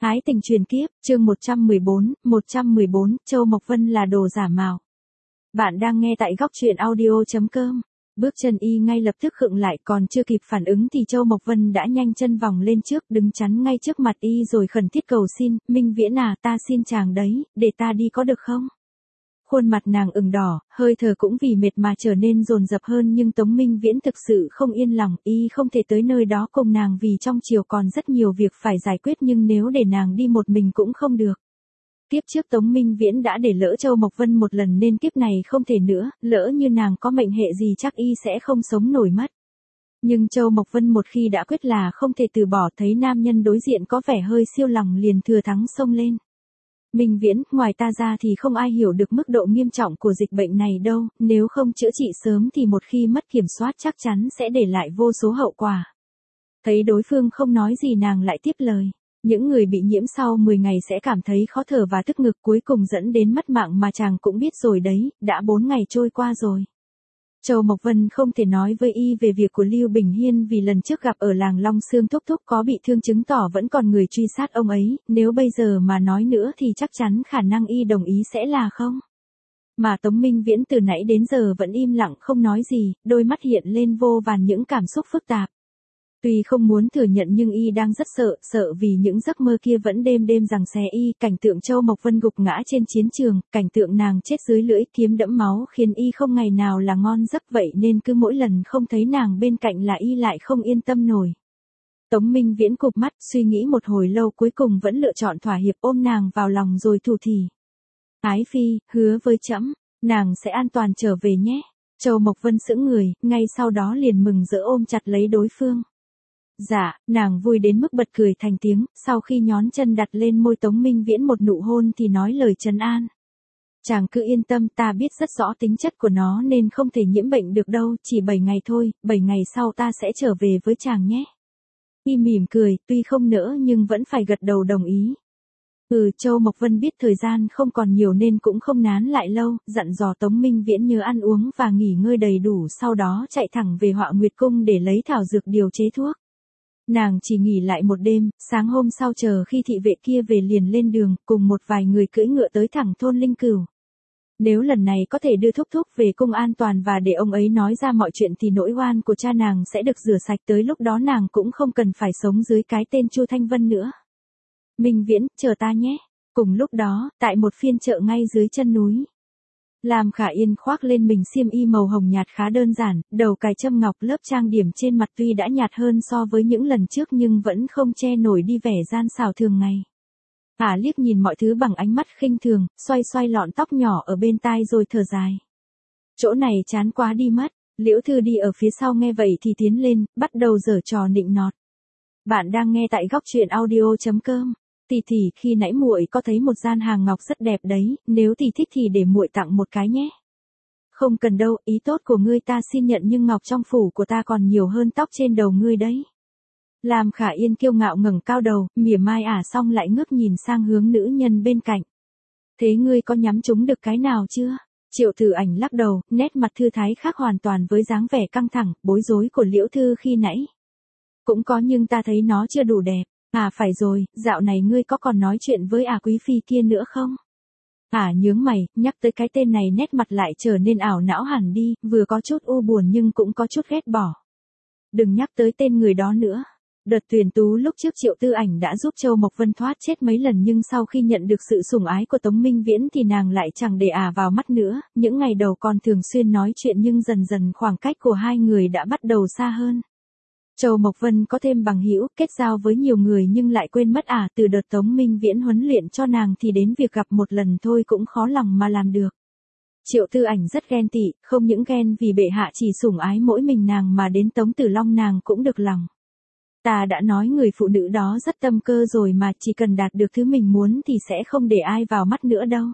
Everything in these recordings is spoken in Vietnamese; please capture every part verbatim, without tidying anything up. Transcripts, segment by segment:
Ái tình truyền kiếp, chương một trăm mười bốn, một trăm mười bốn, Châu Mộc Vân là đồ giả mạo. Bạn đang nghe tại góc truyện audio chấm com. Bước chân y ngay lập tức khựng lại, còn chưa kịp phản ứng thì Châu Mộc Vân đã nhanh chân vòng lên trước, đứng chắn ngay trước mặt y rồi khẩn thiết cầu xin, Minh Viễn à, ta xin chàng đấy, để ta đi có được không? Khuôn mặt nàng ửng đỏ, hơi thở cũng vì mệt mà trở nên dồn dập hơn, nhưng Tống Minh Viễn thực sự không yên lòng, y không thể tới nơi đó cùng nàng vì trong triều còn rất nhiều việc phải giải quyết, nhưng nếu để nàng đi một mình cũng không được. Kiếp trước Tống Minh Viễn đã để lỡ Châu Mộc Vân một lần nên kiếp này không thể nữa, lỡ như nàng có mệnh hệ gì chắc y sẽ không sống nổi mất. Nhưng Châu Mộc Vân một khi đã quyết là không thể từ bỏ, thấy nam nhân đối diện có vẻ hơi siêu lòng liền thừa thắng xông lên. Minh Viễn, ngoài ta ra thì không ai hiểu được mức độ nghiêm trọng của dịch bệnh này đâu, nếu không chữa trị sớm thì một khi mất kiểm soát chắc chắn sẽ để lại vô số hậu quả. Thấy đối phương không nói gì nàng lại tiếp lời. Những người bị nhiễm sau mười ngày sẽ cảm thấy khó thở và tức ngực, cuối cùng dẫn đến mất mạng mà chàng cũng biết rồi đấy, đã bốn ngày trôi qua rồi. Châu Mộc Vân không thể nói với y về việc của Lưu Bình Hiên vì lần trước gặp ở làng Long Xương Thúc Thúc có bị thương, chứng tỏ vẫn còn người truy sát ông ấy, nếu bây giờ mà nói nữa thì chắc chắn khả năng y đồng ý sẽ là không. Mà Tống Minh Viễn từ nãy đến giờ vẫn im lặng không nói gì, đôi mắt hiện lên vô vàn những cảm xúc phức tạp. Tuy không muốn thừa nhận nhưng y đang rất sợ, sợ vì những giấc mơ kia vẫn đêm đêm giằng xé y, cảnh tượng Châu Mộc Vân gục ngã trên chiến trường, cảnh tượng nàng chết dưới lưỡi kiếm đẫm máu khiến y không ngày nào là ngon giấc, vậy nên cứ mỗi lần không thấy nàng bên cạnh là y lại không yên tâm nổi. Tống Minh Viễn cụp mắt, suy nghĩ một hồi lâu cuối cùng vẫn lựa chọn thỏa hiệp, ôm nàng vào lòng rồi thủ thỉ. Ái phi, hứa với trẫm, nàng sẽ an toàn trở về nhé. Châu Mộc Vân sững người, ngay sau đó liền mừng rỡ ôm chặt lấy đối phương. Dạ, nàng vui đến mức bật cười thành tiếng, sau khi nhón chân đặt lên môi Tống Minh Viễn một nụ hôn thì nói lời trấn an. Chàng cứ yên tâm, ta biết rất rõ tính chất của nó nên không thể nhiễm bệnh được đâu, chỉ bảy ngày thôi, bảy ngày sau ta sẽ trở về với chàng nhé. Y mỉm cười, tuy không nỡ nhưng vẫn phải gật đầu đồng ý. Ừ, Châu Mộc Vân biết thời gian không còn nhiều nên cũng không nán lại lâu, dặn dò Tống Minh Viễn nhớ ăn uống và nghỉ ngơi đầy đủ, sau đó chạy thẳng về Họa Nguyệt Cung để lấy thảo dược điều chế thuốc. Nàng chỉ nghỉ lại một đêm, sáng hôm sau chờ khi thị vệ kia về liền lên đường, cùng một vài người cưỡi ngựa tới thẳng thôn Linh Cửu. Nếu lần này có thể đưa Thúc Thúc về cung an toàn và để ông ấy nói ra mọi chuyện thì nỗi oan của cha nàng sẽ được rửa sạch, tới lúc đó nàng cũng không cần phải sống dưới cái tên Chu Thanh Vân nữa. Minh Viễn, chờ ta nhé. Cùng lúc đó, tại một phiên chợ ngay dưới chân núi. Lam Khả Yên khoác lên mình xiêm y màu hồng nhạt khá đơn giản, đầu cài châm ngọc, lớp trang điểm trên mặt tuy đã nhạt hơn so với những lần trước nhưng vẫn không che nổi đi vẻ gian xảo thường ngày. Ả liếc nhìn mọi thứ bằng ánh mắt khinh thường, xoay xoay lọn tóc nhỏ ở bên tai rồi thở dài. Chỗ này chán quá đi mất. Liễu Thư đi ở phía sau nghe vậy thì tiến lên, bắt đầu giở trò nịnh nọt. Bạn đang nghe tại góc truyện audio chấm com. Tỷ tỷ, khi nãy muội có thấy một gian hàng ngọc rất đẹp đấy, nếu tỷ thích thì để muội tặng một cái nhé. Không cần đâu, ý tốt của ngươi ta xin nhận, nhưng ngọc trong phủ của ta còn nhiều hơn tóc trên đầu ngươi đấy. Lam Khả Yên kiêu ngạo ngẩng cao đầu, mỉa mai ả xong lại ngước nhìn sang hướng nữ nhân bên cạnh. Thế ngươi có nhắm trúng được cái nào chưa? Triệu Tử Ảnh lắc đầu, nét mặt thư thái khác hoàn toàn với dáng vẻ căng thẳng, bối rối của Liễu Thư khi nãy. Cũng có nhưng ta thấy nó chưa đủ đẹp. À phải rồi, dạo này ngươi có còn nói chuyện với ả quý phi kia nữa không? Ả nhướng mày, nhắc tới cái tên này nét mặt lại trở nên ảo não hẳn đi, vừa có chút u buồn nhưng cũng có chút ghét bỏ. Đừng nhắc tới tên người đó nữa. Đợt tuyển tú lúc trước Triệu Tư Ảnh đã giúp Châu Mộc Vân thoát chết mấy lần, nhưng sau khi nhận được sự sủng ái của Tống Minh Viễn thì nàng lại chẳng để ả vào mắt nữa, những ngày đầu còn thường xuyên nói chuyện nhưng dần dần khoảng cách của hai người đã bắt đầu xa hơn. Châu Mộc Vân có thêm bằng hữu, kết giao với nhiều người nhưng lại quên mất ả, từ đợt Tống Minh Viễn huấn luyện cho nàng thì đến việc gặp một lần thôi cũng khó lòng mà làm được. Triệu Tư Ảnh rất ghen tị, không những ghen vì bệ hạ chỉ sủng ái mỗi mình nàng mà đến Tống Tử Long nàng cũng được lòng. Ta đã nói người phụ nữ đó rất tâm cơ rồi mà, chỉ cần đạt được thứ mình muốn thì sẽ không để ai vào mắt nữa đâu.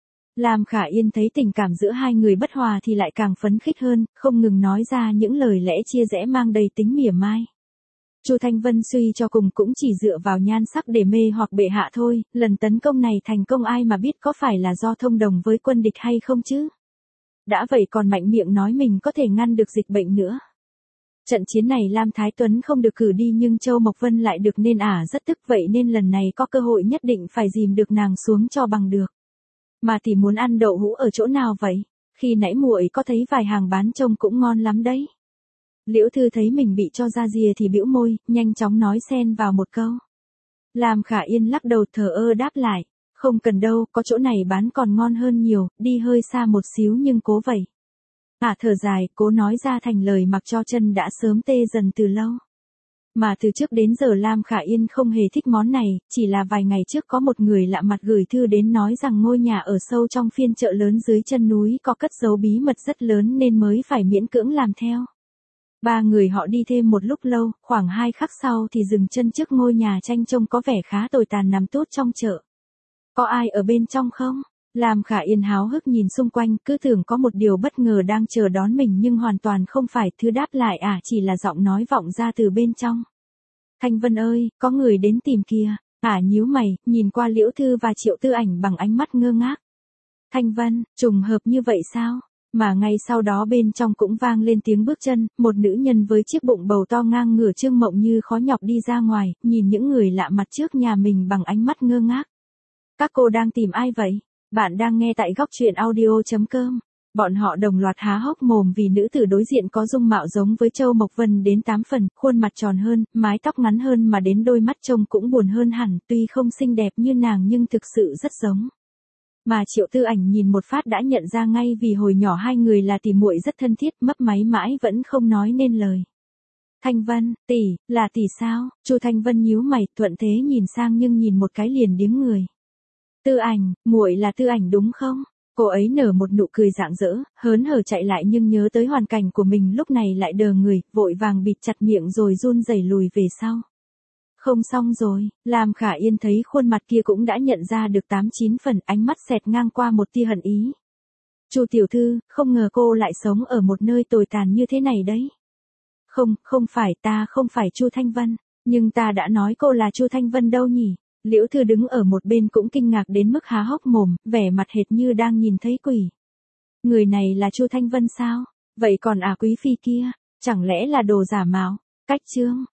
Lam Khả Yên thấy tình cảm giữa hai người bất hòa thì lại càng phấn khích hơn, không ngừng nói ra những lời lẽ chia rẽ mang đầy tính mỉa mai. Chu Thanh Vân suy cho cùng cũng chỉ dựa vào nhan sắc để mê hoặc bệ hạ thôi, lần tấn công này thành công ai mà biết có phải là do thông đồng với quân địch hay không chứ? Đã vậy còn mạnh miệng nói mình có thể ngăn được dịch bệnh nữa. Trận chiến này Lam Thái Tuấn không được cử đi nhưng Châu Mộc Vân lại được nên ả rất tức, vậy nên lần này có cơ hội nhất định phải dìm được nàng xuống cho bằng được. Mà thì muốn ăn đậu hũ ở chỗ nào vậy? Khi nãy muội có thấy vài hàng bán trông cũng ngon lắm đấy. Liễu Thư thấy mình bị cho ra rìa thì bĩu môi, nhanh chóng nói xen vào một câu. Lam Khả Yên lắc đầu thờ ơ đáp lại, không cần đâu, có chỗ này bán còn ngon hơn nhiều, đi hơi xa một xíu nhưng cố vậy. Ả thở dài, cố nói ra thành lời mặc cho chân đã sớm tê dần từ lâu. Mà từ trước đến giờ Lam Khả Yên không hề thích món này, chỉ là vài ngày trước có một người lạ mặt gửi thư đến nói rằng ngôi nhà ở sâu trong phiên chợ lớn dưới chân núi có cất giấu bí mật rất lớn nên mới phải miễn cưỡng làm theo. Ba người họ đi thêm một lúc lâu, khoảng hai khắc sau thì dừng chân trước ngôi nhà tranh trông có vẻ khá tồi tàn nằm tốt trong chợ. Có ai ở bên trong không? Lam Khả Yên háo hức nhìn xung quanh, cứ tưởng có một điều bất ngờ đang chờ đón mình nhưng hoàn toàn không phải, thứ đáp lại ả à, chỉ là giọng nói vọng ra từ bên trong. Thanh Vân ơi, có người đến tìm kìa. Ả à, nhíu mày, nhìn qua Liễu Thư và Triệu Tư Ảnh bằng ánh mắt ngơ ngác. Thanh Vân, trùng hợp như vậy sao? Mà ngay sau đó bên trong cũng vang lên tiếng bước chân, một nữ nhân với chiếc bụng bầu to ngang ngửa Trương Mộng Như khó nhọc đi ra ngoài, nhìn những người lạ mặt trước nhà mình bằng ánh mắt ngơ ngác. Các cô đang tìm ai vậy? Bạn đang nghe tại góc truyện audio chấm com. Bọn họ đồng loạt há hốc mồm vì nữ tử đối diện có dung mạo giống với Châu Mộc Vân đến tám phần, khuôn mặt tròn hơn, mái tóc ngắn hơn mà đến đôi mắt trông cũng buồn hơn hẳn, tuy không xinh đẹp như nàng nhưng thực sự rất giống. Mà Triệu Tư Ảnh nhìn một phát đã nhận ra ngay vì hồi nhỏ hai người là tỉ muội rất thân thiết, mấp máy mãi vẫn không nói nên lời. Thanh Vân, tỷ, là tỷ sao? Chu Thanh Vân nhíu mày, thuận thế nhìn sang nhưng nhìn một cái liền điếng người. Tư Ảnh, muội là Tư Ảnh đúng không? Cô ấy nở một nụ cười rạng rỡ, hớn hở chạy lại nhưng nhớ tới hoàn cảnh của mình lúc này lại đờ người, vội vàng bịt chặt miệng rồi run rẩy lùi về sau. Không xong rồi, Lam Khả Yên thấy khuôn mặt kia cũng đã nhận ra được tám chín phần, ánh mắt xẹt ngang qua một tia hận ý. Chu tiểu thư, không ngờ cô lại sống ở một nơi tồi tàn như thế này đấy. Không, không phải, ta không phải Chu Thanh Vân, nhưng ta đã nói cô là Chu Thanh Vân đâu nhỉ? Liễu Thư đứng ở một bên cũng kinh ngạc đến mức há hốc mồm, vẻ mặt hệt như đang nhìn thấy quỷ. Người này là Chu Thanh Vân sao? Vậy còn à quý phi kia, chẳng lẽ là đồ giả mạo? Cách chương